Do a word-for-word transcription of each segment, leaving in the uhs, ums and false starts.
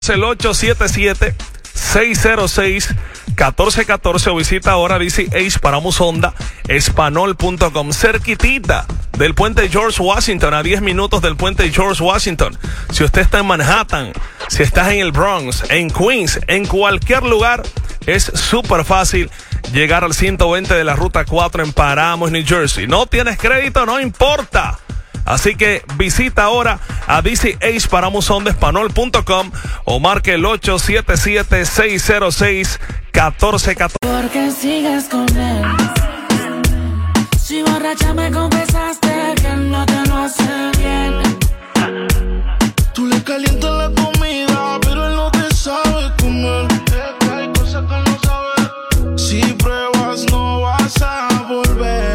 El ocho siete siete, seis cero seis, uno cuatro uno cuatro o visita ahora D C H Paramos Honda Espanol punto com, cerquitita del puente George Washington, a diez minutos del puente George Washington. Si usted está en Manhattan, si estás en el Bronx, en Queens, en cualquier lugar, es súper fácil llegar al ciento veinte de la ruta cuatro en Paramus, New Jersey. No tienes crédito, no importa. Así que visita ahora a D C H Paramos Honda Espanol punto com o marque el ocho siete siete, seis cero seis, uno cuatro uno cuatro. Porque sigues con él. Si borracha me confesaste que no te lo hace bien. Tú le calientas la comida, pero él no te sabe comer. Es que hay cosas que no sabes. Si pruebas no vas a volver.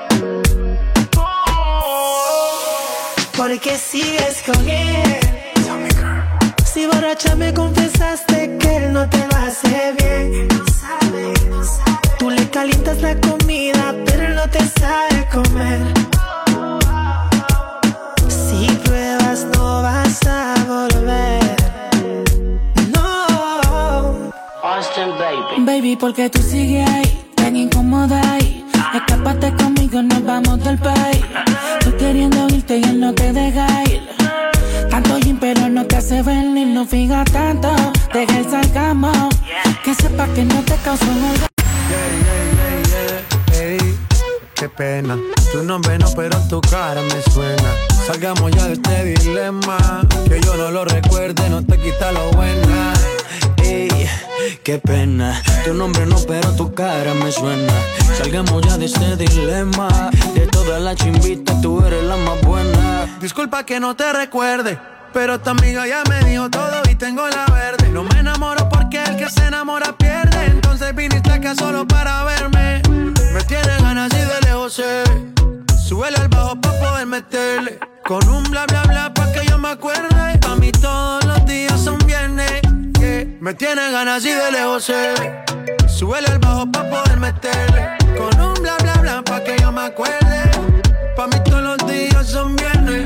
Porque sigues con él. Si borracha me confesaste que él no te lo hace bien. Tú le calientas la comida, pero él no te sabe comer. Si pruebas no vas a volver. No. Austin, baby. Baby, porque tú sigues ahí, tan incómoda ahí. Escápate conmigo, nos vamos del país. Tú queriendo irte y él no te deja ir. Tanto gym pero no te hace venir. No fijas tanto, deja el salgamos. Que sepa que no te causó un orgasmo. Yeah, yeah, yeah, yeah. Ey, qué pena. Tu nombre no, pero tu cara me suena. Salgamos ya de este dilema. Que yo no lo recuerde, no te quita lo buena. Ey, qué pena. Tu nombre no, pero tu cara me suena. Salgamos ya de este dilema. De todas las chimbitas, tú eres la más buena. Disculpa que no te recuerde, pero tu amiga ya me dijo todo y tengo la verde. No me enamoro porque el que se enamora pierde. Entonces viniste acá solo para verme. Me tienes ganas y de lejos sé. Súbele al bajo pa' poder meterle. Con un bla bla bla pa' que yo me acuerde. Pa' mí todos los días son viernes. Yeah. Me tienes ganas y de lejos sé. Súbele al bajo pa' poder meterle. Con un bla bla bla pa' que yo me acuerde. Pa' mí todos los días son viernes.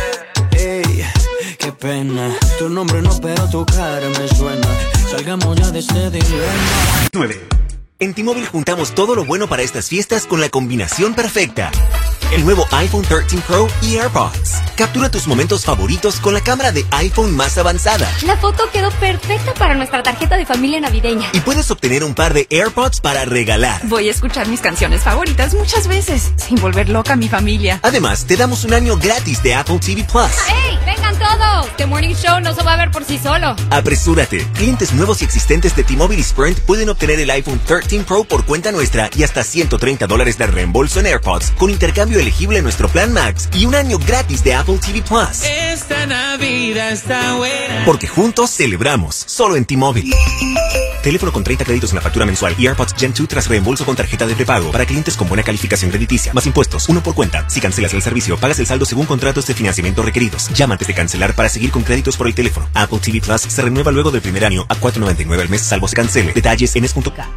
Ey, qué pena. Tu nombre no, pero tu cara me suena. Salgamos ya de este dilema. nueve. En T-Mobile juntamos todo lo bueno para estas fiestas con la combinación perfecta. El nuevo iPhone trece Pro y AirPods. Captura tus momentos favoritos con la cámara de iPhone más avanzada. La foto quedó perfecta para nuestra tarjeta de familia navideña. Y puedes obtener un par de AirPods para regalar. Voy a escuchar mis canciones favoritas muchas veces, sin volver loca a mi familia. Además, te damos un año gratis de Apple T V Plus. ¡Hey! ¡Vengan todos! The Morning Show no se va a ver por sí solo. Apresúrate. Clientes nuevos y existentes de T-Mobile y Sprint pueden obtener el iPhone trece Pro por cuenta nuestra y hasta ciento treinta dólares de reembolso en AirPods con intercambio elegible en nuestro plan Max y un año gratis de Apple T V Plus. Esta Navidad está buena. Porque juntos celebramos. Solo en T-Mobile. Teléfono con treinta créditos en la factura mensual y AirPods Gen dos tras reembolso con tarjeta de prepago para clientes con buena calificación crediticia. Más impuestos, uno por cuenta. Si cancelas el servicio, pagas el saldo según contratos de financiamiento requeridos. Llama antes de cancelar para seguir con créditos por el teléfono. Apple T V Plus se renueva luego del primer año a cuatro noventa y nueve al mes, salvo se cancele. Detalles en es punto com.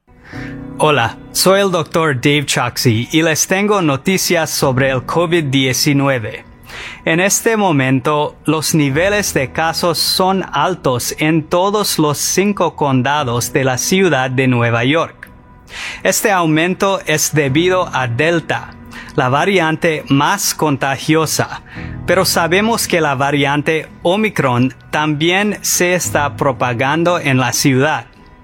Hola, soy el doctor Dave Choksi y les tengo noticias sobre el COVID diecinueve. En este momento, los niveles de casos son altos en todos los cinco condados de la ciudad de Nueva York. Este aumento es debido a Delta, la variante más contagiosa, pero sabemos que la variante Omicron también se está propagando en la ciudad.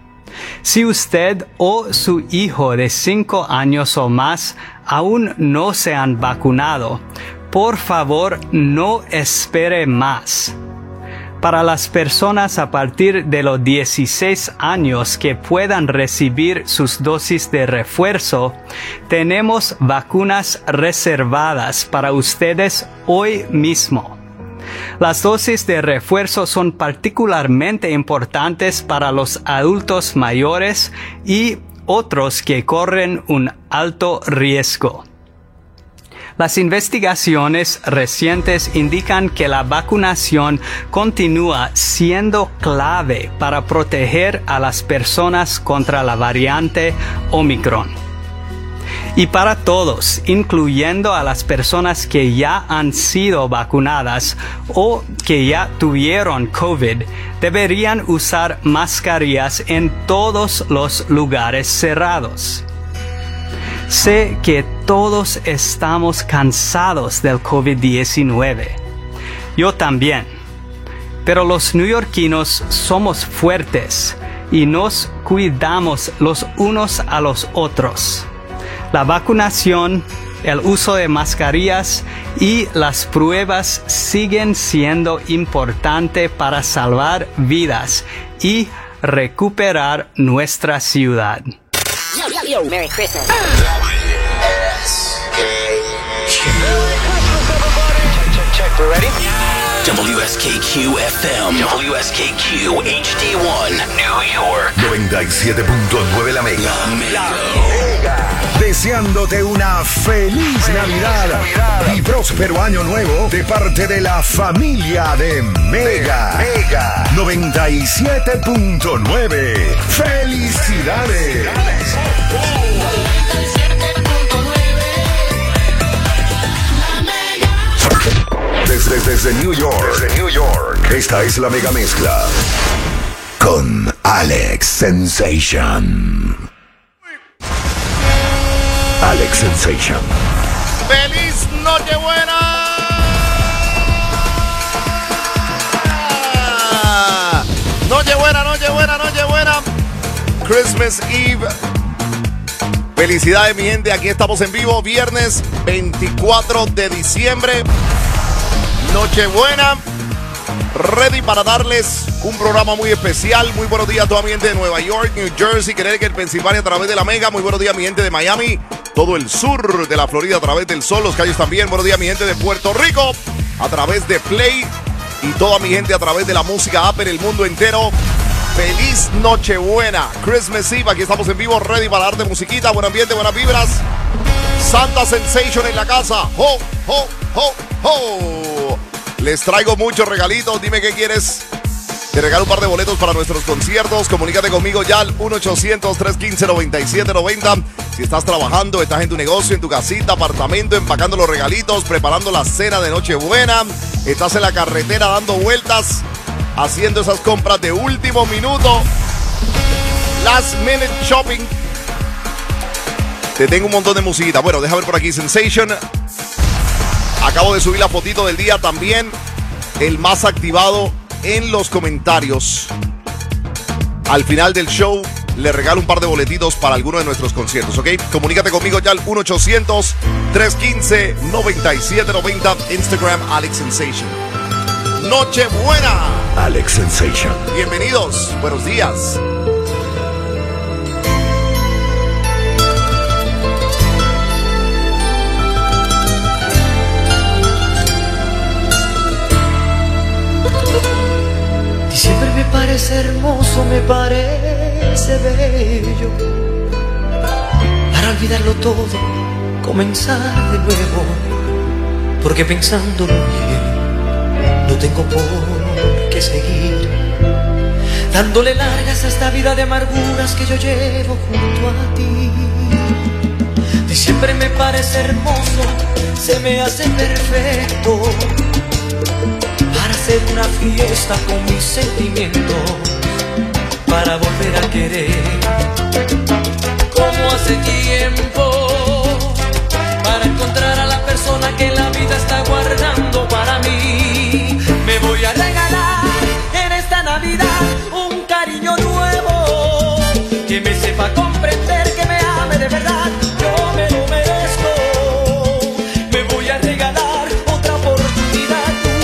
Si usted o su hijo de cinco años o más aún no se han vacunado, por favor no espere más. Para las personas a partir de los dieciséis años que puedan recibir sus dosis de refuerzo, tenemos vacunas reservadas para ustedes hoy mismo. Las dosis de refuerzo son particularmente importantes para los adultos mayores y otros que corren un alto riesgo. Las investigaciones recientes indican que la vacunación continúa siendo clave para proteger a las personas contra la variante Omicron. Y para todos, incluyendo a las personas que ya han sido vacunadas o que ya tuvieron COVID, deberían usar mascarillas en todos los lugares cerrados. Sé que todos estamos cansados del COVID diecinueve. Yo también. Pero los neoyorquinos somos fuertes y nos cuidamos los unos a los otros. La vacunación, el uso de mascarillas y las pruebas siguen siendo importantes para salvar vidas y recuperar nuestra ciudad. Yo, yo, yo, Merry Christmas. We're ready? W S K Q F M, W S K Q H D one, New York. noventa y siete punto nueve La Mega. La Mega. Deseándote una feliz Navidad, Navidad y próspero año nuevo de parte de la familia de Mega. Mega noventa y siete punto nueve. ¡Felicidades! Desde, desde New York, desde New York, esta es la Mega Mezcla con Alex Sensation. Alex Sensation. ¡Feliz Nochebuena! Nochebuena, Nochebuena, Nochebuena. Christmas Eve. Felicidades, mi gente. Aquí estamos en vivo, viernes veinticuatro de diciembre. Nochebuena. Ready para darles un programa muy especial. Muy buenos días a toda mi gente de Nueva York, New Jersey, Connecticut, Pensilvania a través de la Mega. Muy buenos días mi gente de Miami, todo el sur de la Florida a través del Sol, los calles también. Buenos días mi gente de Puerto Rico a través de Play y toda mi gente a través de la música app en el mundo entero. Feliz Nochebuena, Christmas Eve. Aquí estamos en vivo, ready para darte musiquita, buen ambiente, buenas vibras. Santa Sensation en la casa. Ho, ho, ho, ho. Les traigo muchos regalitos. Dime qué quieres. Te regalo un par de boletos para nuestros conciertos. Comunícate conmigo ya al uno ochocientos, tres uno cinco, nueve siete nueve cero. Si estás trabajando, estás en tu negocio, en tu casita, apartamento, empacando los regalitos, preparando la cena de Nochebuena, estás en la carretera dando vueltas, haciendo esas compras de último minuto, last minute shopping, te tengo un montón de musiquita. Bueno, deja ver por aquí Sensation. Acabo de subir la fotito del día también, el más activado en los comentarios. Al final del show le regalo un par de boletitos para alguno de nuestros conciertos, ¿ok? Comunícate conmigo ya al uno ochocientos, tres uno cinco, nueve siete nueve cero. Instagram Alex Sensation. Nochebuena. Alex Sensation. Bienvenidos. Buenos días. Siempre me parece hermoso, me parece bello. Para olvidarlo todo, comenzar de nuevo. Porque pensándolo bien, no tengo por qué seguir dándole largas a esta vida de amarguras que yo llevo junto a ti. Y siempre me parece hermoso, se me hace perfecto para hacer una fiesta con mis sentimientos, para volver a querer como hace tiempo, para encontrar a la persona que la vida está guardando para mí. Me voy a regalar en esta Navidad un cariño nuevo, que me sepa comprender, que me ame de verdad, yo me lo merezco. Me voy a regalar otra oportunidad,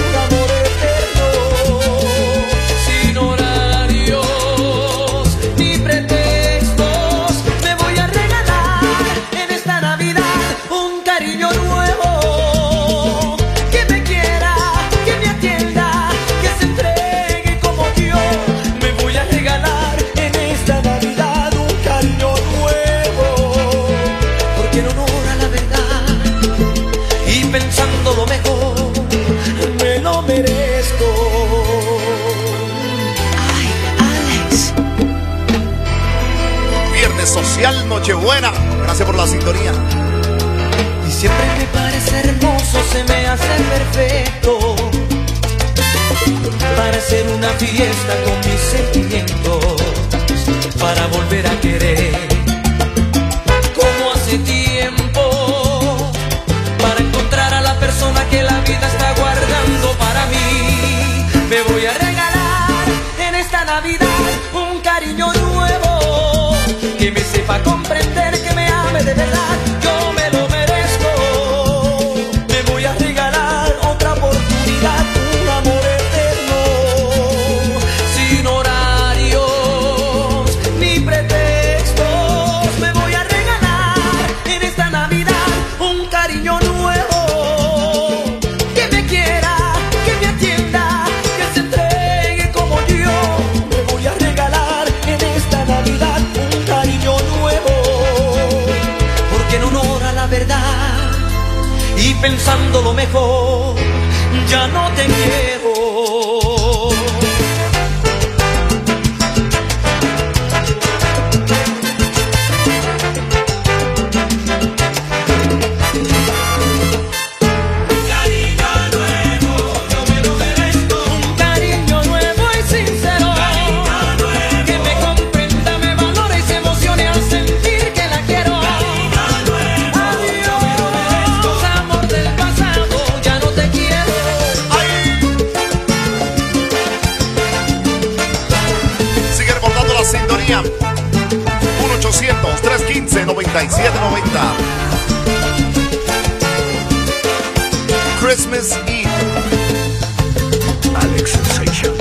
lo mejor, me lo merezco. Ay, Alex. Viernes social, Nochebuena. Gracias por la sintonía. Y siempre me parece hermoso, se me hace perfecto para hacer una fiesta con mis sentimientos, para volver a querer como hace tiempo, para encontrar a la persona que la vida está guardando para mí. Me voy a regalar en esta Navidad un cariño nuevo, que me sepa comprender, que me ame de verdad, yo me lo merezco. Me voy a regalar otra oportunidad, un amor eterno, sin horarios ni pretextos. Me voy a regalar en esta Navidad un cariño nuevo, que me quiera, que me atienda, que se entregue como yo. Me voy a regalar en esta Navidad un cariño nuevo, porque en honor a la verdad y pensando lo mejor, ya no te quiero. uno ochocientos, tres uno cinco, nueve siete nueve cero. Christmas Eve. Alex Sensation.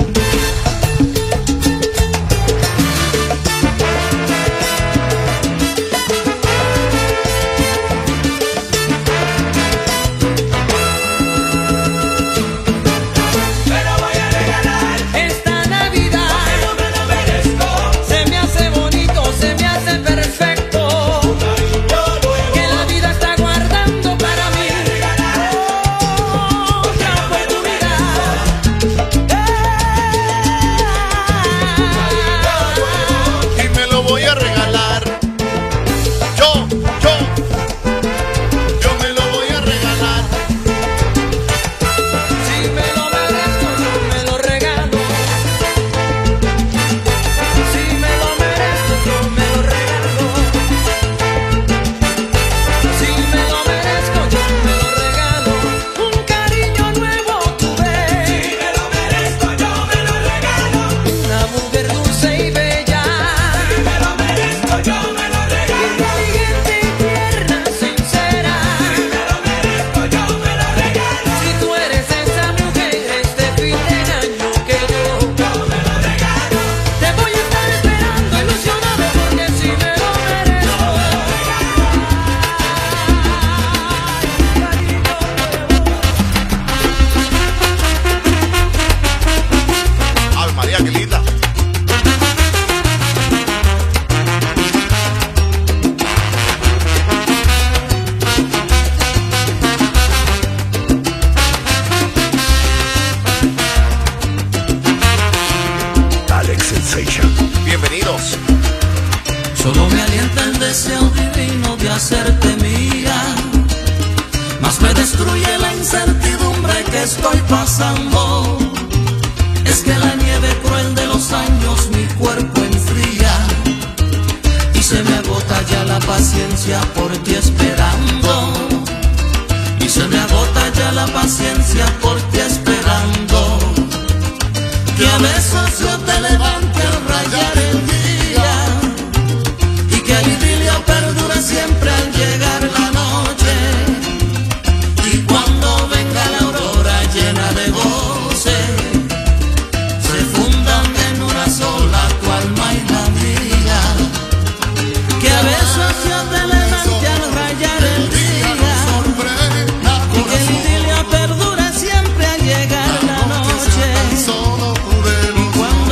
Bienvenidos. Solo me alienta el deseo divino de hacerte mía, mas me destruye la incertidumbre que estoy pasando. Es que la nieve cruel de los años mi cuerpo enfría, y se me agota ya la paciencia por ti esperando. Y se me agota ya la paciencia por ti esperando. Que a veces yo te levante al rayar el día, y que el idilio perdure siempre al llegar la noche. Y cuando venga la aurora llena de goce, se fundan en una sola tu alma y la mía. Que a veces yo te levante al rayar el día, y que el idilio perdure siempre al llegar la noche. Y cuando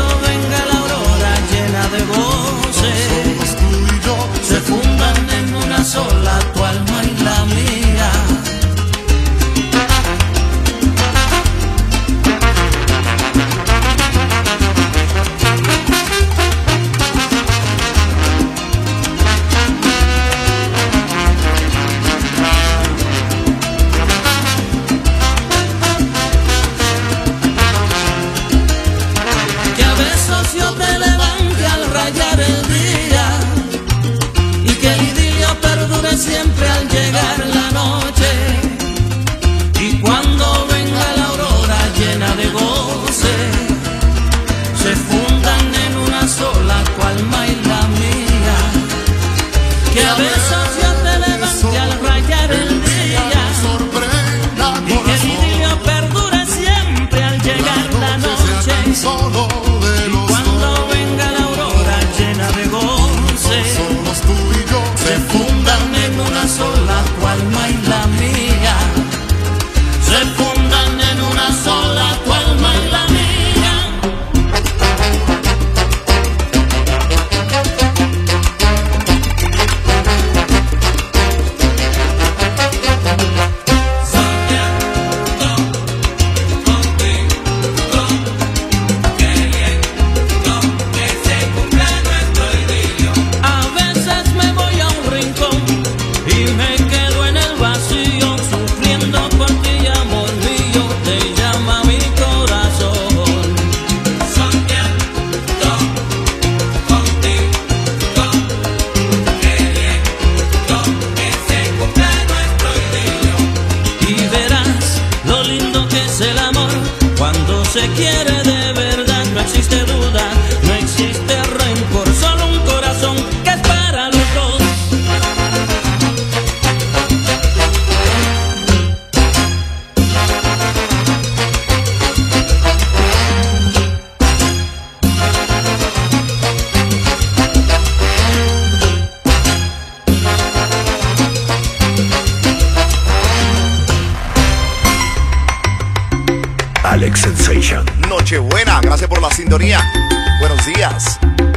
Sex Sensation. Nochebuena, gracias por la sintonía. Buenos días.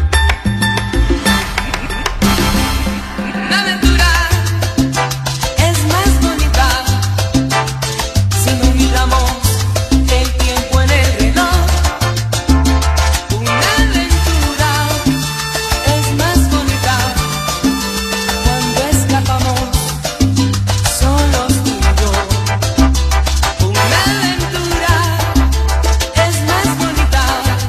La aventura es más bonita si no miramos el tiempo en el reloj. Una aventura es más bonita cuando escapamos solos tú y yo. Una aventura es más bonita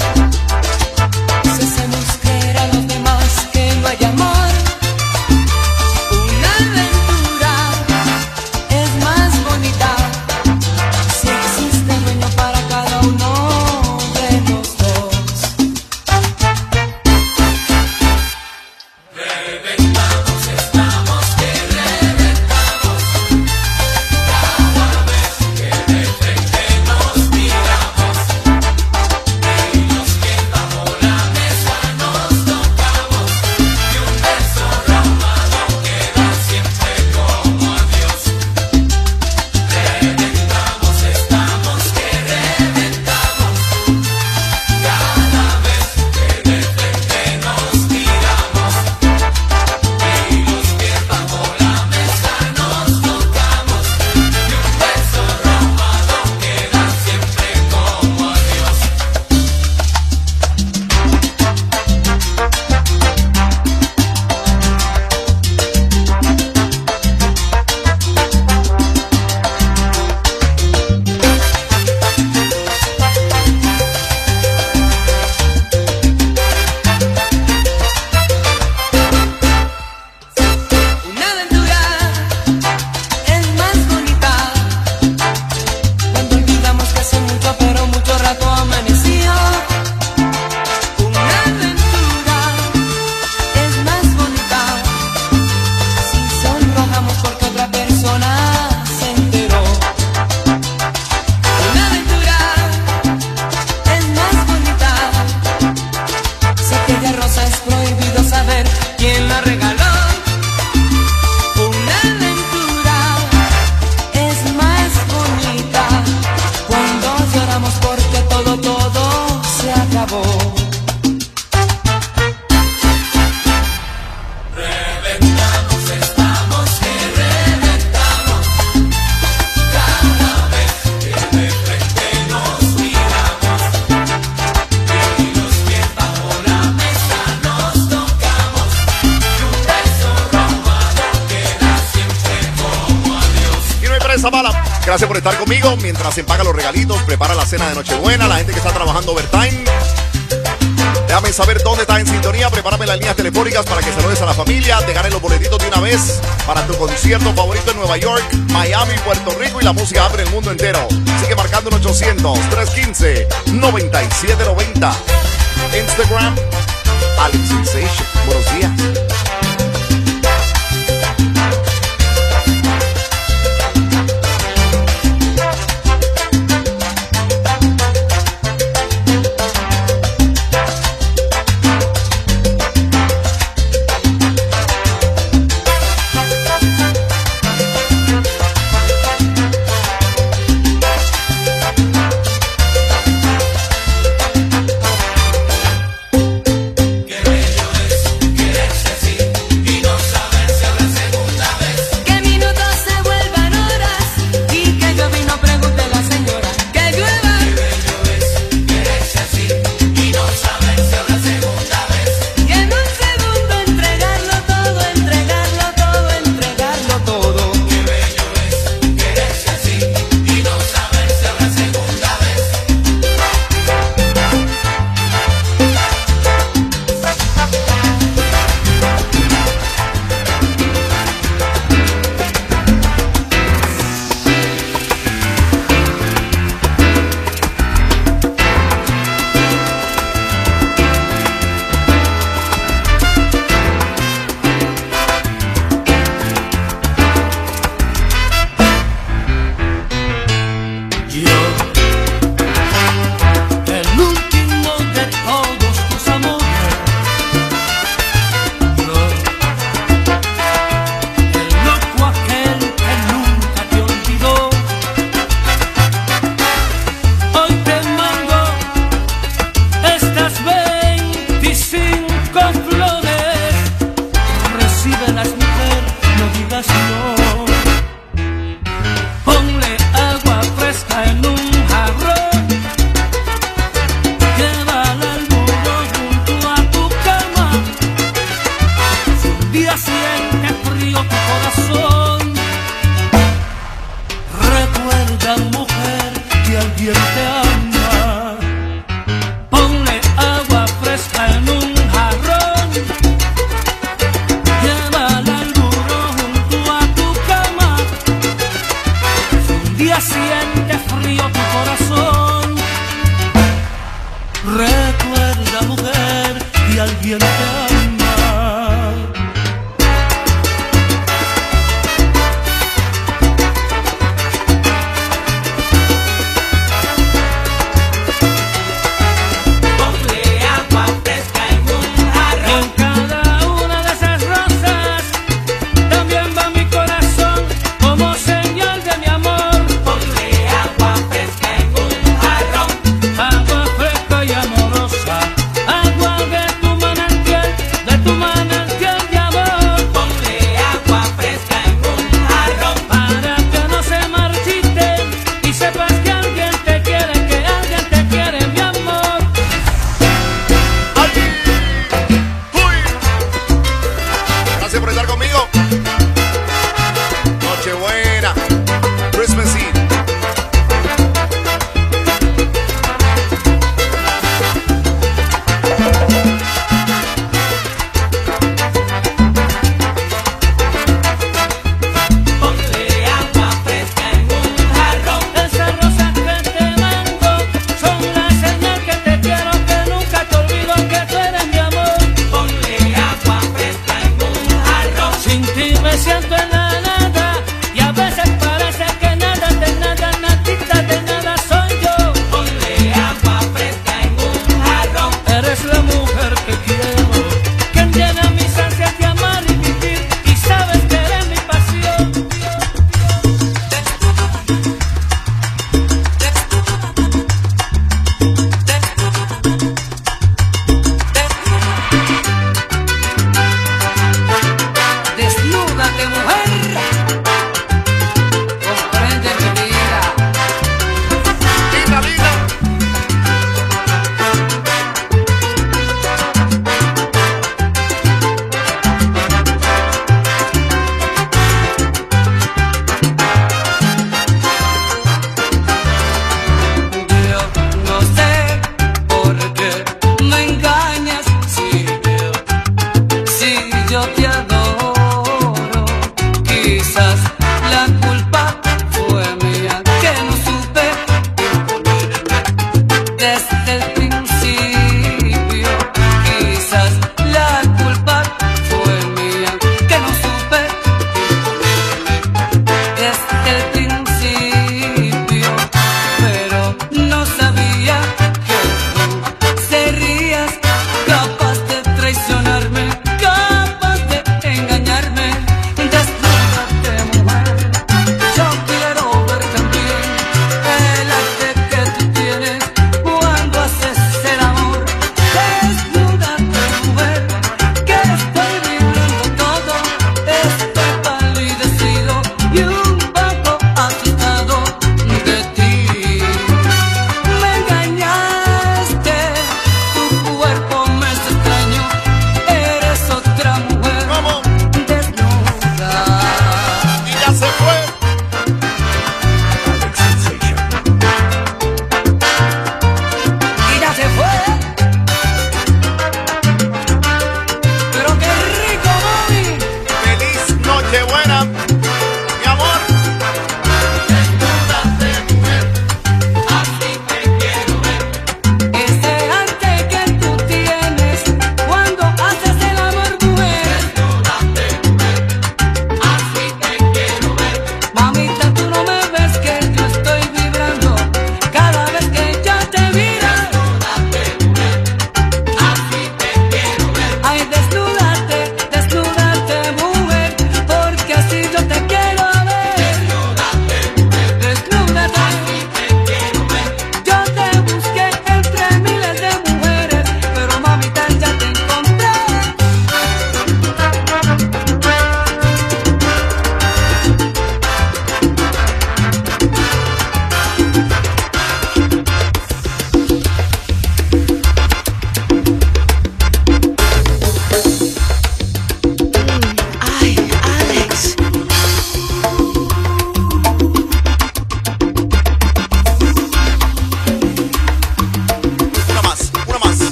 si hacemos creer a los demás que no hay amor. Una aventura es más bonita si existe dueño para cada uno de los dos. Reventamos, estamos que reventamos. Cada vez que de frente nos miramos y nos quedamos la mesa, nos tocamos y un beso robado queda siempre como adiós. Reventamos, estamos que reventamos. Cada vez que de frente nos miramos y nos quedamos la mesa, nos tocamos y un beso robado queda siempre como adiós. Una aventura es más bonita cuando olvidamos que hace mucho, pero mucho rato amaneció. Una aventura es más bonita si sonrojamos porque otra persona se enteró. Una aventura es más bonita si aquella rosa es prohibido saber quién la regaló. Una aventura es más bonita cuando lloramos porque todo, todo se acabó. Reventamos, estamos que reventamos. Cada vez que de frente nos miramos y los pies bajo la mesa nos tocamos y un beso robado queda siempre como adiós. Y no hay presa mala. Gracias por estar conmigo mientras se empaga los regalitos, prepara la cena de Nochebuena, la gente que está trabajando overtime. Déjame saber dónde estás en sintonía, prepárame las líneas telefónicas para que saludes a la familia, te ganes los boletitos de una vez para tu concierto favorito en Nueva York, Miami, Puerto Rico y la música abre el mundo entero. Sigue marcando en ochocientos, trescientos quince, noventa y siete noventa. Instagram, Alex Sensation. Buenos días. Qué bello es quererse sin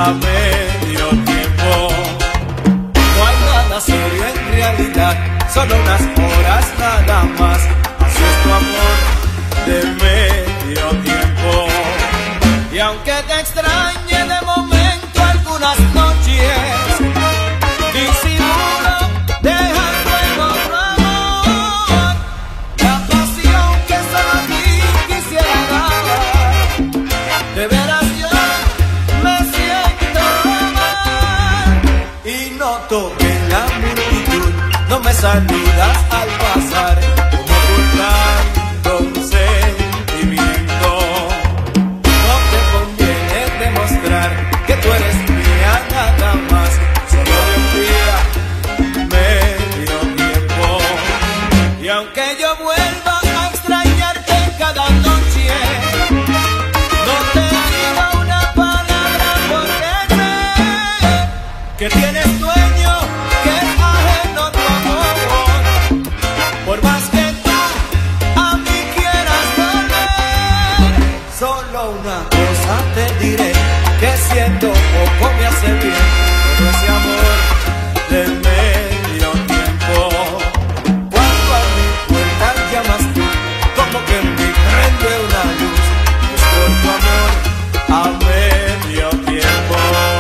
a medio tiempo. No hay nada serio en realidad, solo unas horas nada más. Así es tu amor de medio tiempo. Y aunque te extrañe de momento algunas noches, disimulo dejando en otro amor la pasión que solo a ti quisiera dar. De veras yo me siento mal y noto que en la multitud no me saludas al pasar, como ocultando un sentimiento. No te conviene demostrar que tú eres mía nada más, solo de un día, medio tiempo. Y aunque yo vuelva a extrañarte cada noche, no te digo una palabra porque sé que tienes dueño, que es ajeno tu amor. Por más que tú a mí quieras volver, solo una cosa te diré, que siento poco me hace bien todo ese amor de medio tiempo. Cuando a mi puerta llamas tú, como que en mí prende una luz, es por tu amor a medio tiempo.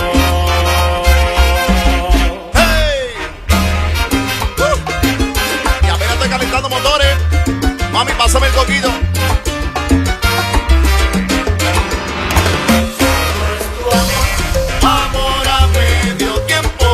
Y apenas estoy calentando motores. Mami, pásame el coquito. Amor a medio tiempo.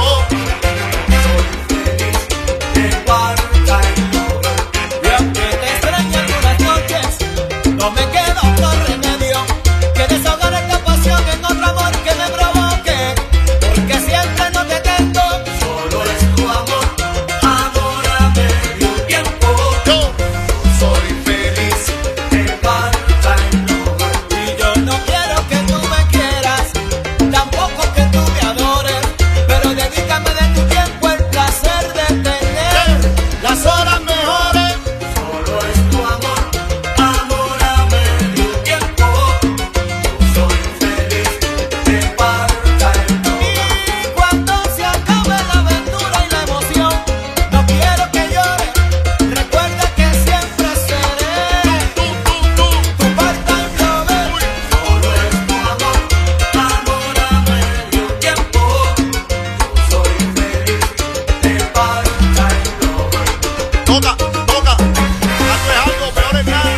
De cuarenta y nueve. Y aunque te extrañe algunas noches, no me queda otro remedio que desahogar esta pasión en otro amor que me provoque, porque siempre no te tengo, solo es tu amor. Amor a medio tiempo. Yo soy feliz. De cuarenta y nueve. Y yo no quiero que tú me quieras, tampoco que tú me adores, pero dedícame de tu tiempo el placer de tener las horas mejores. Solo es tu amor, amor a medio tiempo. Yo soy feliz de cuarenta y nueve. Y cuando se acabe la aventura y la emoción, no quiero que llores, recuerda que siempre seré tu part-time lover. Solo es tu amor, amor a medio tiempo. Yo soy feliz de part-time lover. Toca, toca. Hazme algo, peor es nada.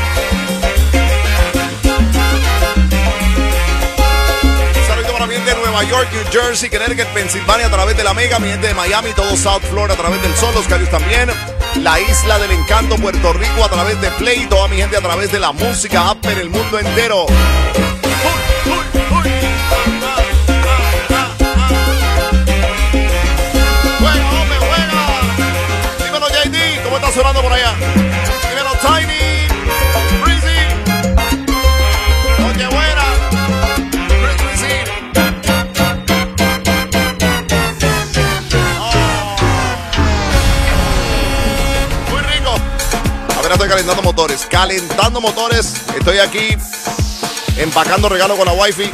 Un saludo para mi gente de Nueva York, New Jersey, Connecticut, Pensilvania a través de la Mega, mi gente de Miami, todo South Florida a través del Sol, los Carios también, la Isla del Encanto, Puerto Rico a través de Play, toda mi gente a través de la música app en el mundo entero. Juega, hombre, juega. Dímelo, J D, ¿cómo está sonando por allá? Dímelo, Tiny, Breezy, Oye Buena, Christmas Eve. Oh. Muy rico. Apenas estoy calentando motores, calentando motores. Estoy aquí empacando regalos con la wifi.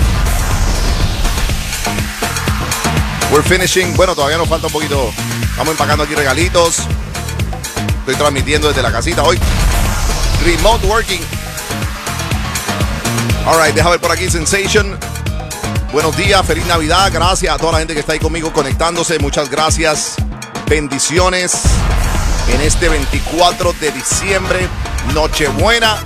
We're finishing. Bueno, todavía nos falta un poquito. Estamos empacando aquí regalitos. Estoy transmitiendo desde la casita hoy. Remote working. Alright, deja ver por aquí Sensation. Buenos días, feliz Navidad. Gracias a toda la gente que está ahí conmigo conectándose. Muchas gracias. Bendiciones en este veinticuatro de diciembre. Nochebuena.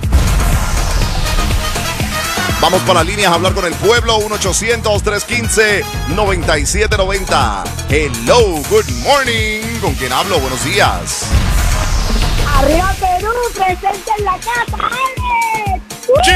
Vamos para las líneas a hablar con el pueblo. uno ochocientos, trescientos quince, noventa y siete noventa. Hello, good morning. ¿Con quién hablo? Buenos días. Arriba Perú, presente en la casa, Alex.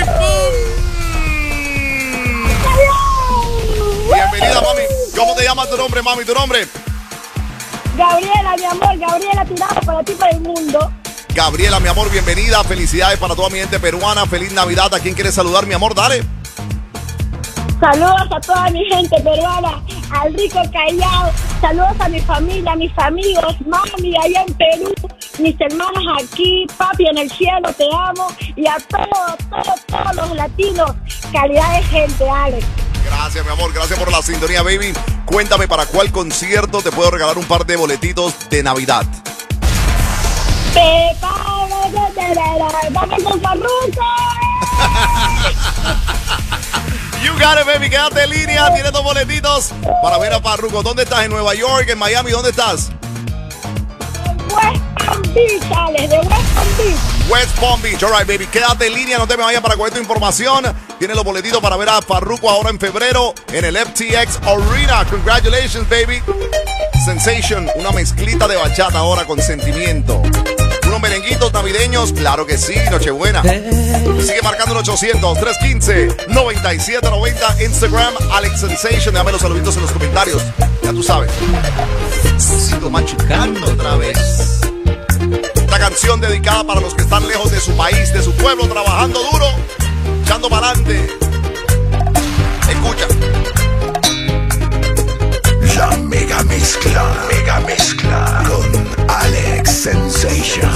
Bienvenida, mami. ¿Cómo te llamas tu nombre, mami? ¿Tu nombre? Gabriela, mi amor, Gabriela tirada para ti, para el mundo. Gabriela, mi amor, bienvenida. Felicidades para toda mi gente peruana. Feliz Navidad. ¿A quién quieres saludar, mi amor? Dale. Saludos a toda mi gente peruana, al rico Callao. Saludos a mi familia, a mis amigos, mami allá en Perú, mis hermanos aquí, papi en el cielo, te amo. Y a todos, todos, todos los latinos. Calidad de gente, Alex. Gracias, mi amor. Gracias por la sintonía, baby. Cuéntame para cuál concierto te puedo regalar un par de boletitos de Navidad. ¡Vamos con Farruko! You got it, baby. Quédate en línea. Tienes dos boletitos para ver a Farruko. ¿Dónde estás? ¿En Nueva York? ¿En Miami? ¿Dónde estás? West Palm Beach, Alex, de West Palm Beach. West Palm Beach. All right, baby. Quédate en línea. No te me vayas para coger tu información. Tienes los boletitos para ver a Farruko ahora en febrero en el F T X Arena. Congratulations, baby. Sensation. Una mezclita de bachata ahora con sentimiento. Unos merenguitos navideños, claro que sí, Nochebuena. Sigue marcando el ochocientos, trescientos quince, noventa y siete noventa. Instagram, Alex Sensation. Déjame los saluditos en los comentarios. Ya tú sabes. Sigo machucando otra vez. Esta canción dedicada para los que están lejos de su país, de su pueblo, trabajando duro, echando para adelante. Escucha. La mega mezcla, mega mezcla con Alex Sensation.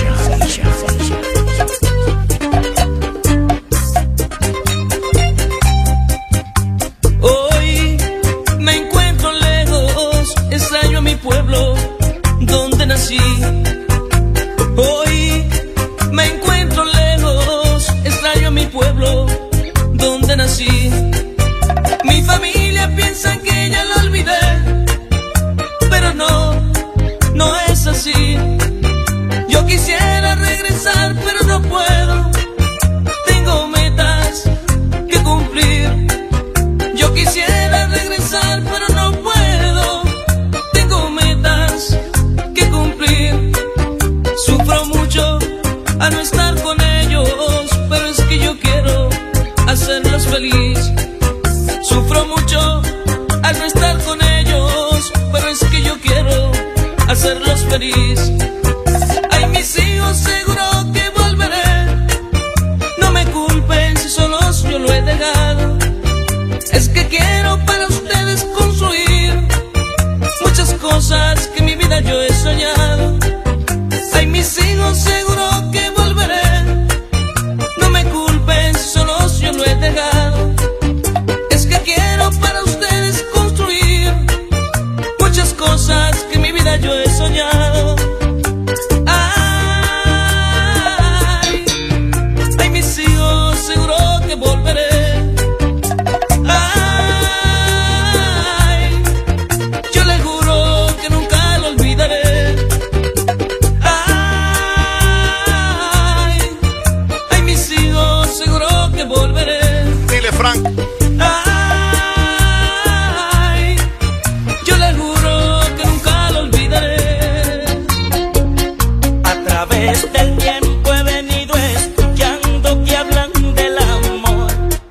Hoy me encuentro lejos, extraño a mi pueblo donde nací. Hoy me encuentro lejos, extraño a mi pueblo donde nací. Mi familia piensa que ya lo olvidé, pero no, no es así. Yo quisiera regresar, pero no puedo. Tengo metas que cumplir. Yo quisiera regresar, pero no puedo. Tengo metas que cumplir. Sufro mucho a no estar con ellos, pero es que yo quiero hacerlos feliz. Sufro mucho al no estar con ellos, pero es que yo quiero hacerlos feliz. Ay, mis hijos, seguro que volveré. No me culpen si solos yo lo he dejado. Es que quiero para ustedes construir muchas cosas que en mi vida yo he soñado. Ay, mis hijos, seguro que volveré. No me culpen si solos yo lo he dejado. Quiero para ustedes construir muchas cosas que en mi vida yo he soñado. Ay, ay, mis hijos, seguro que volveré. Ay, yo les juro que nunca lo olvidaré. Ay, ay, mis hijos, seguro que volveré. Dile, Frank. Del tiempo he venido escuchando que hablan del amor.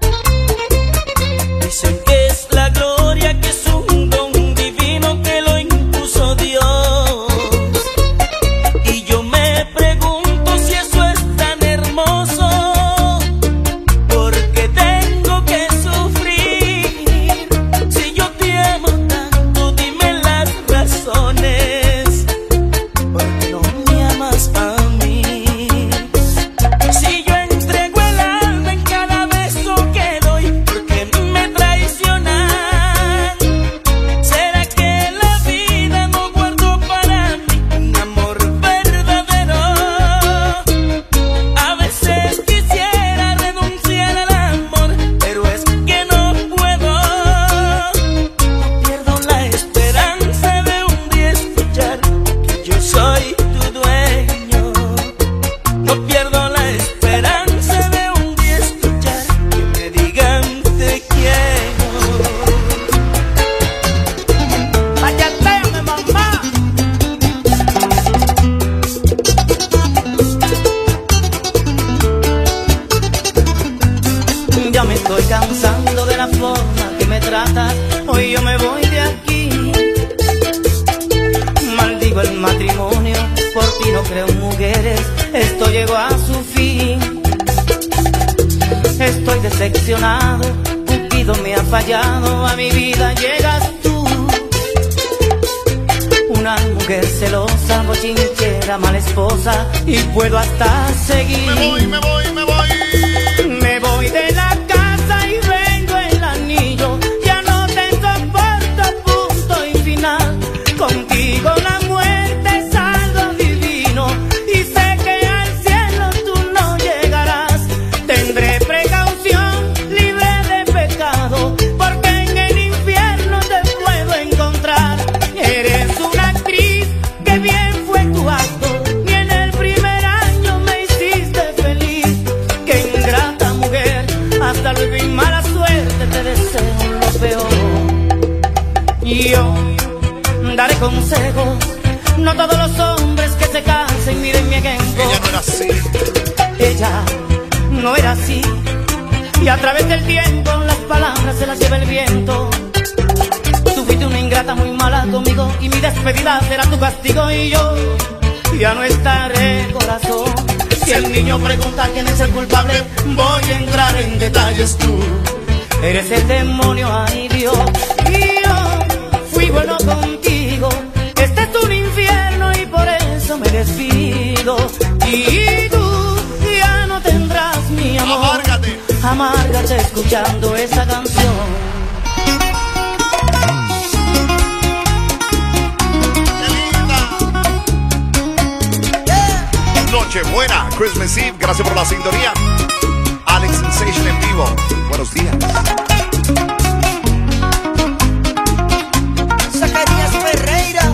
Dicen que es la gloria, que es un don divino que lo impuso Dios. Y yo me pregunto si eso es tan hermoso. ¿Por qué tengo que sufrir? Si yo te amo tanto, dime las razones. ¿Por qué no me amas a mí? Si yo entrego el alma en cada beso que doy, ¿por qué me traicionan? ¿Será que la vida no guardó para mí un amor verdadero? A veces quisiera renunciar al amor, pero es que no puedo. Pierdo la esperanza de un día escuchar que yo soy tu dueño. No pierdo la esperanza de un día escuchar que me digan te quiero. Váyateme, mamá. Ya me estoy cansando de la forma que me tratas. Hoy yo me voy de aquí. Maldigo el matrimonio, por ti no creo en mujeres. Esto llegó a su fin. Estoy decepcionado, Cupido me ha fallado. A mi vida llegas tú. Una mujer celosa, bochinchera, mala esposa. Y puedo hasta seguir. Me voy, me voy, me voy. Me voy de la casa y vengo el anillo. Yo daré consejos, no todos los hombres que se casen miren mi ejemplo. Ella no era así. Ella no era así. Y a través del tiempo las palabras se las lleva el viento. Tú fuiste una ingrata muy mala conmigo y mi despedida será tu castigo. Y yo ya no estaré, corazón. Si el niño pregunta quién es el culpable, voy a entrar en detalles. Tú eres el demonio, ay Dios. Y yo fui bueno contigo. Este es un infierno y por eso me despido. Y tú ya no tendrás mi amor. Amárgate. Amárgate escuchando esa canción. Nochebuena, Christmas Eve, gracias por la sintonía. Alex Sensation en vivo. Buenos días. Zacarías Ferreira.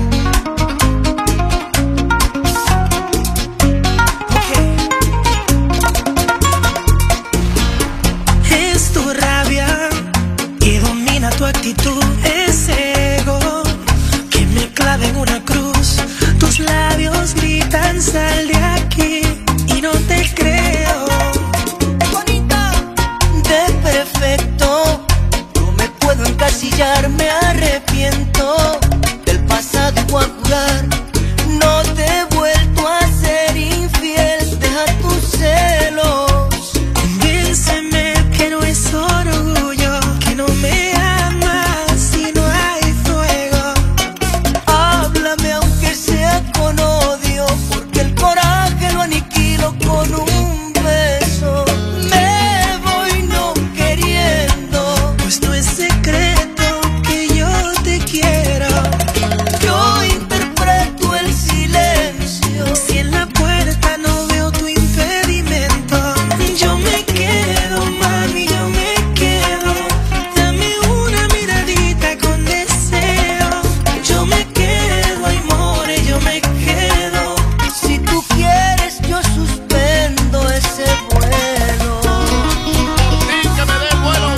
Okay. Es tu rabia que domina tu actitud. Ese ego que me clava en una cruz. Tus labios gritan, sal de aquí, y no te creo. Es bonita, de perfecto, no me puedo encasillar, me arrepiento del pasado y voy a jurar. no te he vuelto a ser infiel. Deja tus celos, convénceme que no es orgullo, que no me amas si no hay fuego. Háblame aunque sea con odio, porque el coraje lo aniquilo con un beso. Me voy no queriendo, pues no es secreto que yo te quiero. Yo interpreto el silencio, si en la puerta no veo tu impedimento. Yo me quedo, mami, yo me quedo. Dame una miradita con deseo. Yo me quedo, ay more, yo me quedo. Si tú quieres, yo suspendo ese vuelo. Sí, que me dé el vuelo.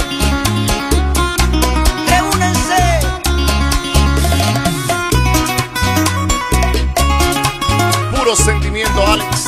Reúnanse. Puro sentimiento, Alex.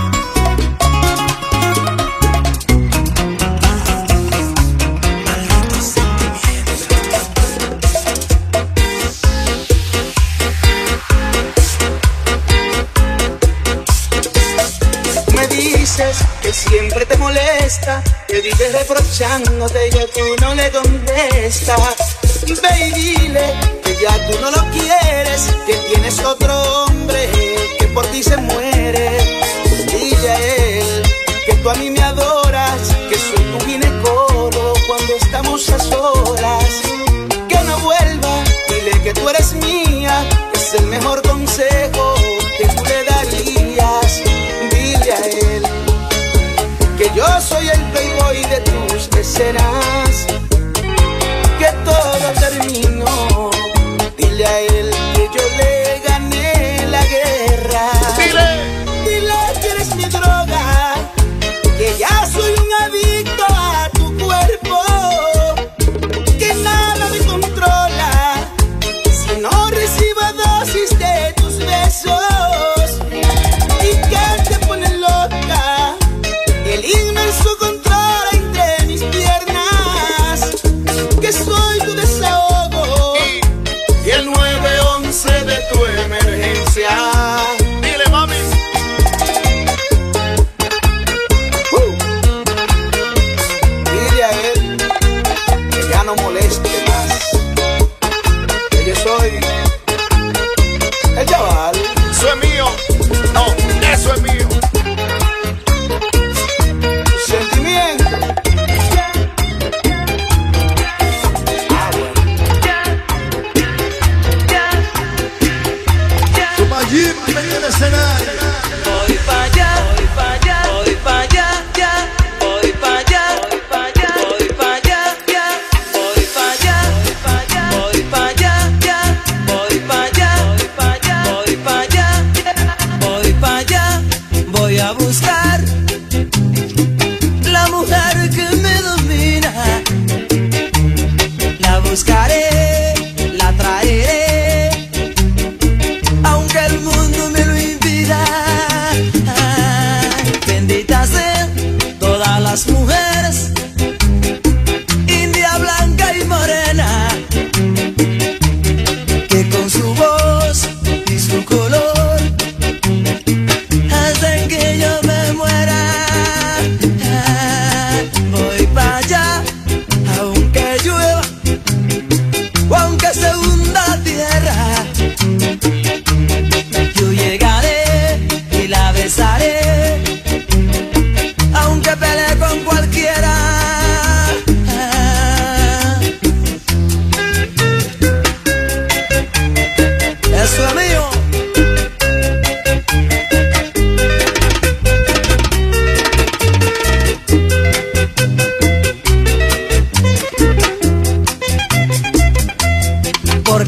Me dices que siempre te molesta, que vives reprochándote y que tú no le contestas. Ve y dile que ya tú no lo quieres, que tienes otro hombre que por ti se muere. Dile a él que tú a mí me adoras, que soy tu ginecólogo cuando estamos a solas. Que no vuelva, dile que tú eres mía, que es el mejor consejo que tú le darías. Dile a él que yo soy el playboy de tus deseas, que todo terminó. Dile a él que yo le gané la guerra. Dile. Dile que eres mi droga, que ya soy un adicto a tu cuerpo, que nada me controla si no recibo dosis de tus besos, y que te pone loca el inmenso control entre mis piernas.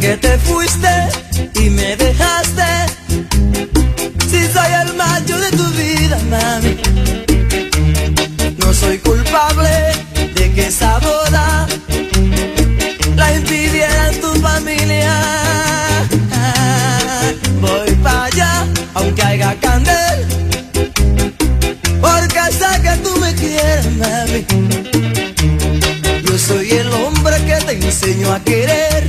que te fuiste y me dejaste. Si soy el macho de tu vida, mami, no soy culpable de que esa boda la impidieran tu familia. Voy para allá, aunque haya candel, porque sé que tú me quieres, mami. Yo soy el hombre que te enseñó a querer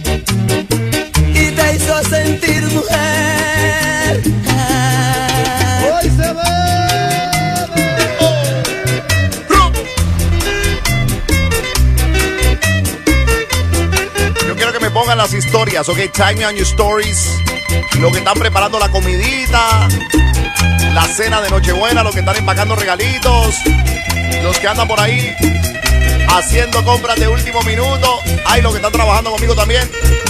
y te hizo sentir mujer. Hoy se ve. Yo quiero que me pongan las historias, ok, tag me on your stories. Lo que están preparando la comidita, la cena de Nochebuena, los que están empacando regalitos, los que andan por ahí haciendo compras de último minuto. Hay los que están trabajando conmigo también.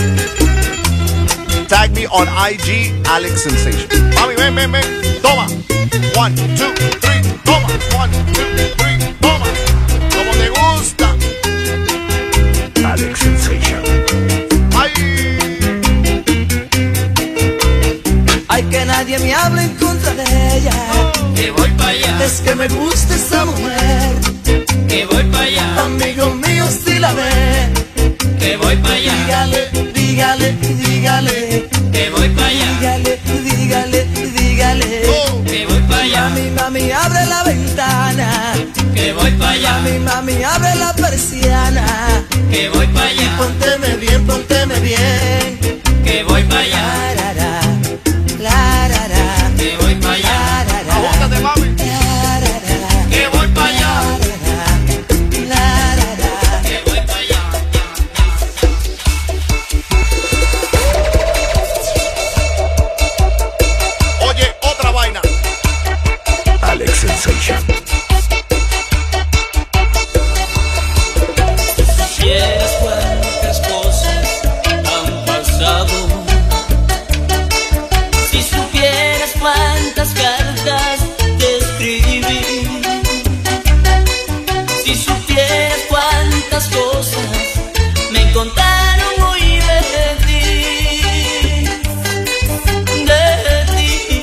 Tag me on I G, Alex Sensation. Mami, ven, ven, ven. Toma. One, two, three. Toma. One, two, three. Toma. Como te gusta. Alex Sensation. Ay. Ay, que nadie me hable en contra de ella. Que voy para allá. Es que me gusta esa mujer. Que voy para allá. Amigo mío, si la ve. Que voy para allá. Dígale, dígale, dígale. Que voy para allá. Dígale, dígale, dígale. Oh. Que voy para allá. Mami, mami, abre la ventana. Que voy para allá. Mami, mami, abre la persiana. Que voy para allá. Pónteme bien, pónteme bien. Que voy para allá. La, ra, ra, la, ra, ra. Que voy para allá. La, ra, ra. Abótate, mami. La, ra, ra. Que voy para allá. La, ra, ra. Que voy para allá. Oye, otra vaina. Alex Sensation. Quieres cuántas cosas han pasado. Si supieras cuántas cartas te escribí. Si supieras cuántas cosas me contaron hoy de ti. De ti.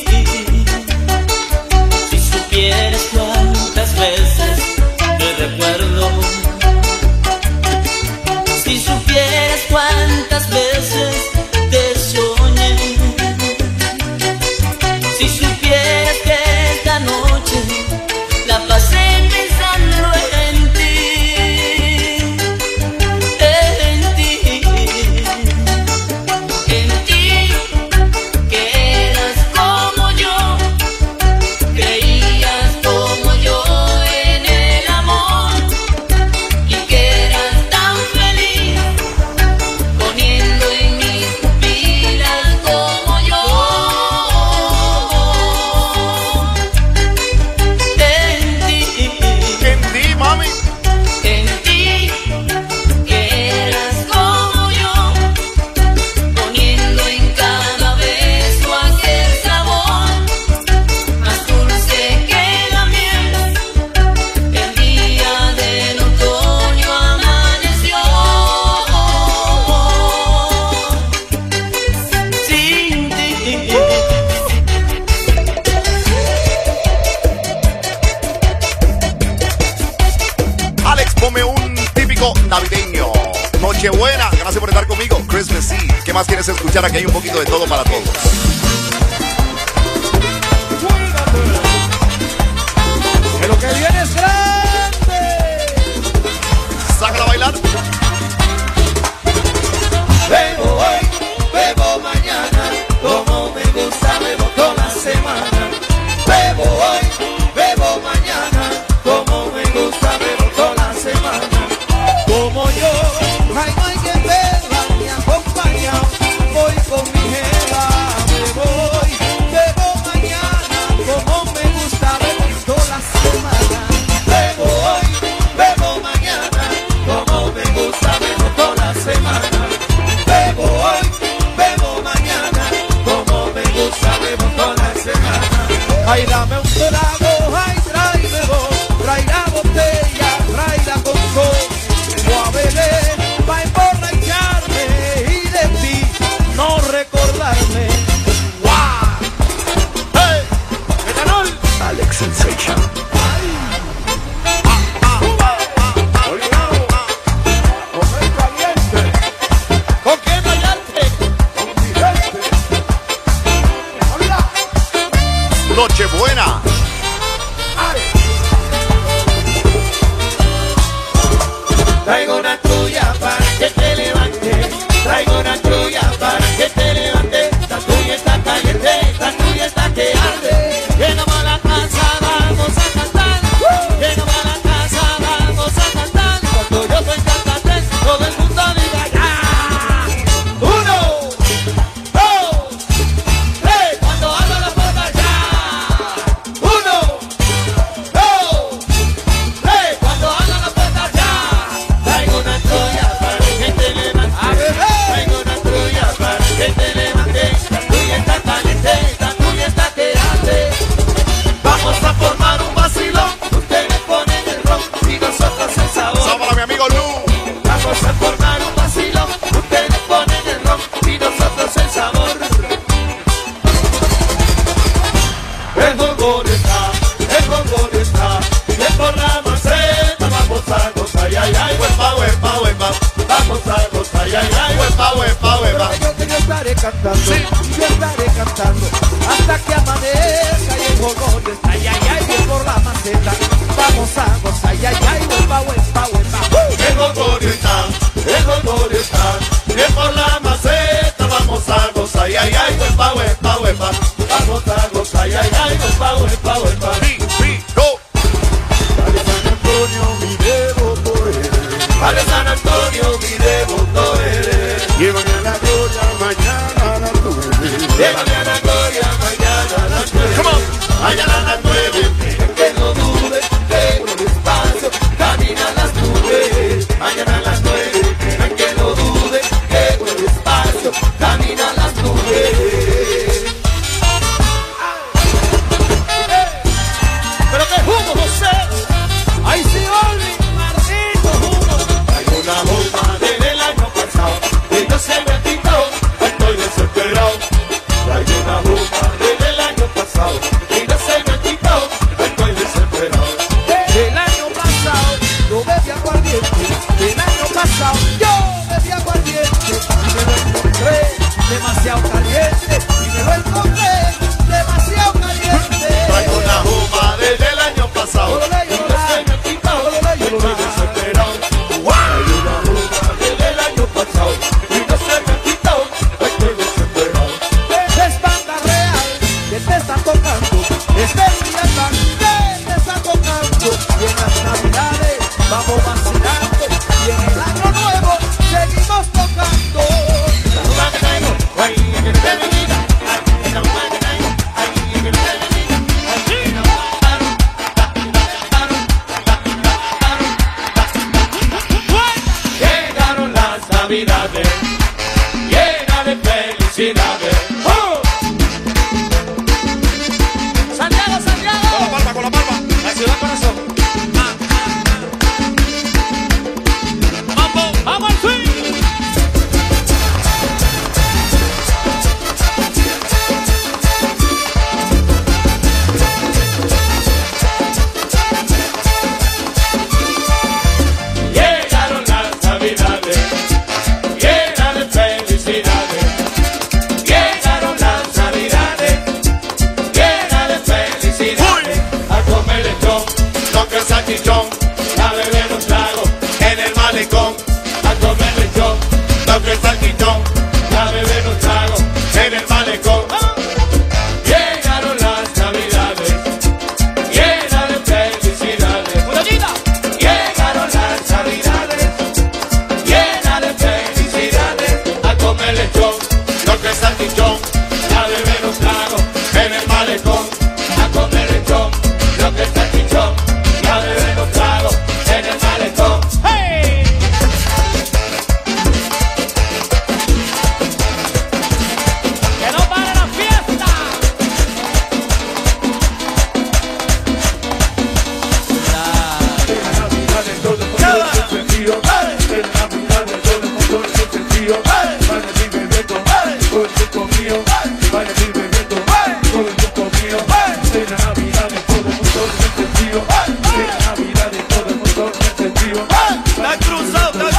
Si supieras cuántas veces te recuerdo. Si supieras cuántas veces te soñé. Si supieras que esta noche la pasé pensando en ti. En ti. En ti. Que eras como yo. Creías como yo en el amor. Y que eras tan feliz poniendo en mis pupilas como yo. En ti, En ti, mami. en ti, que eras como yo, poniendo en cada beso aquel sabor más dulce que la miel. El día del otoño amaneció sin ti. Alex, ponme un típico navideño. Nochebuena, gracias por estar conmigo. Christmas Eve. ¿Qué más quieres escuchar? Aquí hay un poquito de todo para todos. Que lo que viene es grande. Sácala a bailar. Bebo hoy, bebo mañana, como me gusta, bebo toda la semana. Bebo hoy, bebo mañana, como me gusta, bebo toda la semana. Como yo, ay, no hay que verla ni acompañado, voy con mi jeva. Bebo hoy, bebo mañana, como me gusta, bebo toda la semana. Bebo hoy, bebo mañana, como me gusta. cantando, yo estaré cantando hasta que amanezca y el color está, ay, ay, ay, bien por la maceta. Vamos a gozar, ay, ay, ay, huepa, huepa, huepa. El gogorio está, el gogorio está, bien por la maceta. Vamos a gozar, ay, ay, ay, huepa, huepa, huepa. Vamos a gozar, ay, ay, ay, huepa, huepa, huepa. Sí, sí, go. Vale San Antonio, mi devoto eres. Vale San Antonio, mi devoto eres. Llévame a la gloria mañana a las nueve. Llévame a la gloria mañana a las nueve. Come on. Mañana a las nueve, que no dude, que no despacio, camina a las nubes. Mañana a las nueve, que no dude, que no despacio, camina a las nubes. Pero qué jugo, José. Ahí sí, Oli, maldito jugo. Hay una bomba desde el año pasado y no se me ha quitado, estoy desesperado. Hay una bomba desde el año pasado y no se me ha quitado, estoy desesperado. Del año pasado yo bebí aguardiente. Del año pasado yo bebí aguardiente. Y me lo encontré demasiado caliente. Y me lo encontré demasiado caliente. Hay una bomba desde el año pasado y no se me ha quitado, estoy desesperado. Hay una bomba desde el año pasado y no se me ha quitado, estoy desesperado. Es banda real que te está tocando. Es el Vietnam que te está tocando. Y en las navidades vamos vacilando. Y en el año nuevo seguimos tocando. Llegaron las navidades, llenas de felicidades. ¡Oh! Santiago, Santiago. Con la palma, con la palma. La ciudad corazón. Vamos, vamos al swing. Llegaron las navidades, llenas de felicidades. Llegaron las navidades, llenas de felicidades. A comer lechón, toque salchichón, a beber un trago en el malecón. A comer lechón, toque salchichón, a beber un trago en el malecón. Llegaron las navidades, llenas de felicidades. Llegaron las navidades, llenas de felicidades. A comer lechón, toque salchichón, a beber un trago en el malecón. A comer lechón, toque salchichón, a beber un trago en el malecón. ¡Hey! ¡Que no pare la fiesta! Está cruzado,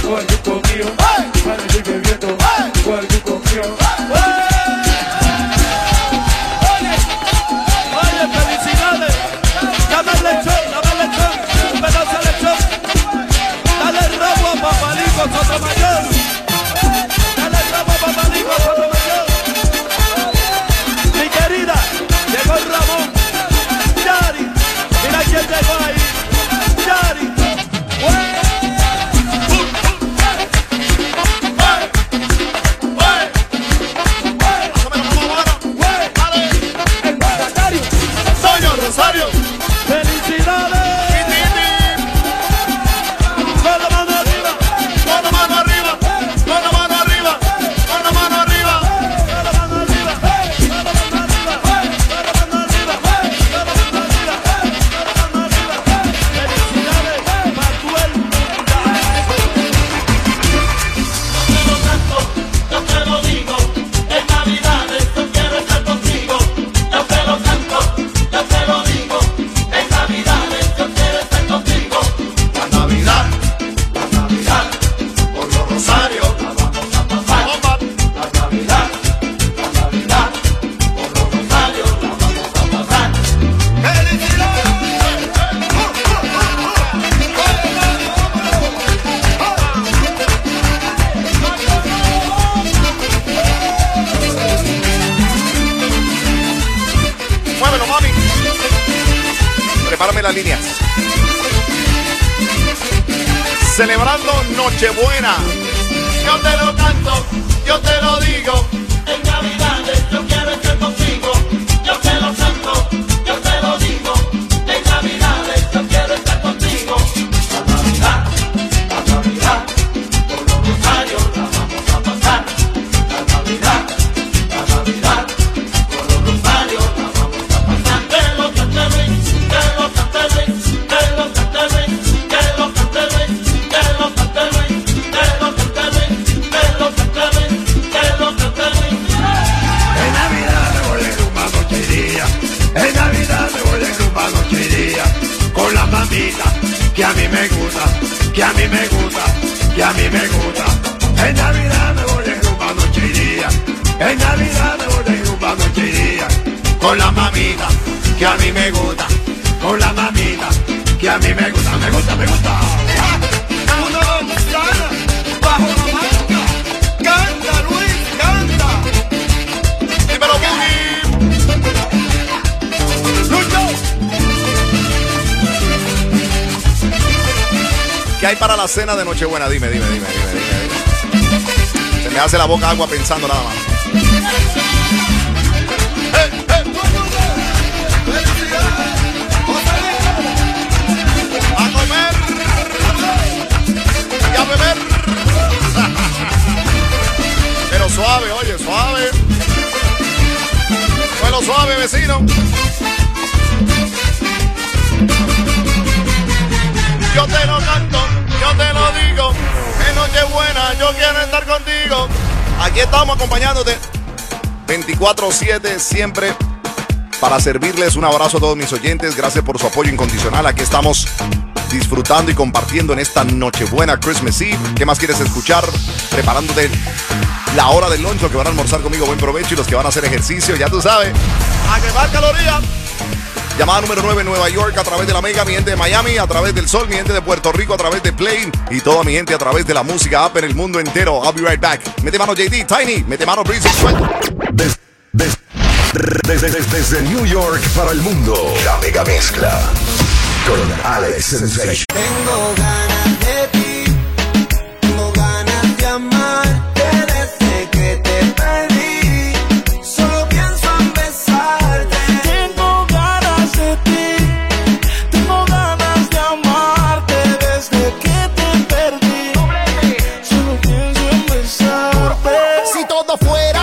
Oye, felicidades. Dame el lechón, dame el lechón. Un pedazo de lechón. Dale el rabo a Papalico Sotomayor. Dale el rabo a Papalico Sotomayor. Mi querida, llegó Ramón. Yari, mira quién llegó ahí. Yari. las líneas. Celebrando Nochebuena. Yo te lo canto, yo te lo digo. En Navidades yo quiero estar contigo. Yo te lo canto, yo te lo digo. En Navidades yo quiero estar contigo. La Navidad, la Navidad, con los rosarios la vamos a pasar. La Navidad, la Navidad, con los rosarios la vamos a pasar. Que lo cante Luis, que lo cante Luis, que lo cante Luis, que lo cante Luis, que lo cante Luis, que lo cante Luis, que lo cante Luis, que lo cante Luis. En Navidad me voy de rumba noche y día. En Navidad me voy de rumba noche y día. Con la mamita que a mí me gusta, que a mí me gusta, que a mí me gusta. En Navidad me voy de rumba noche y día. En Navidad me voy de rumba noche y día. Con la mamita que a mí me gusta, con la mamita que a mí me gusta, me gusta, me gusta. Una manzana bajo la manga. Canta Luis, canta. Dímelo, Boogie. Lucho. ¿Qué hay para la cena de Nochebuena? Dime, dime, dime, dime, dime, dime. Se me hace la boca agua pensando nada más. ¡Eh, eh! ¡A comer! ¡Y a beber! Pero suave, oye, suave. Bueno, suave, vecino. Yo te lo canto, yo te lo digo. En Nochebuena yo quiero estar contigo. Aquí estamos acompañándote veinticuatro siete siempre para servirles. Un abrazo a todos mis oyentes. Gracias por su apoyo incondicional. Aquí estamos disfrutando y compartiendo en esta Nochebuena, Christmas Eve. ¿Qué más quieres escuchar? Preparándote la hora del lunch. Los que van a almorzar conmigo, buen provecho. Y los que van a hacer ejercicio, ya tú sabes, a quemar calorías. Llamada número nueve en Nueva York a través de la Mega, mi gente de Miami, a través del Sol, mi gente de Puerto Rico, a través de Play y toda mi gente a través de la música app en el mundo entero. I'll be right back. Mete mano J D, Tiny, mete mano Breezy Sweat. Des- des- Desde, desde, desde New York para el mundo, la mega mezcla con Alex Sensation. Tengo ganas de ti, tengo ganas de amarte desde que te perdí. Solo pienso en besarte. Tengo ganas de ti, tengo ganas de amarte desde que te perdí. Solo pienso en besarte. Si todo fuera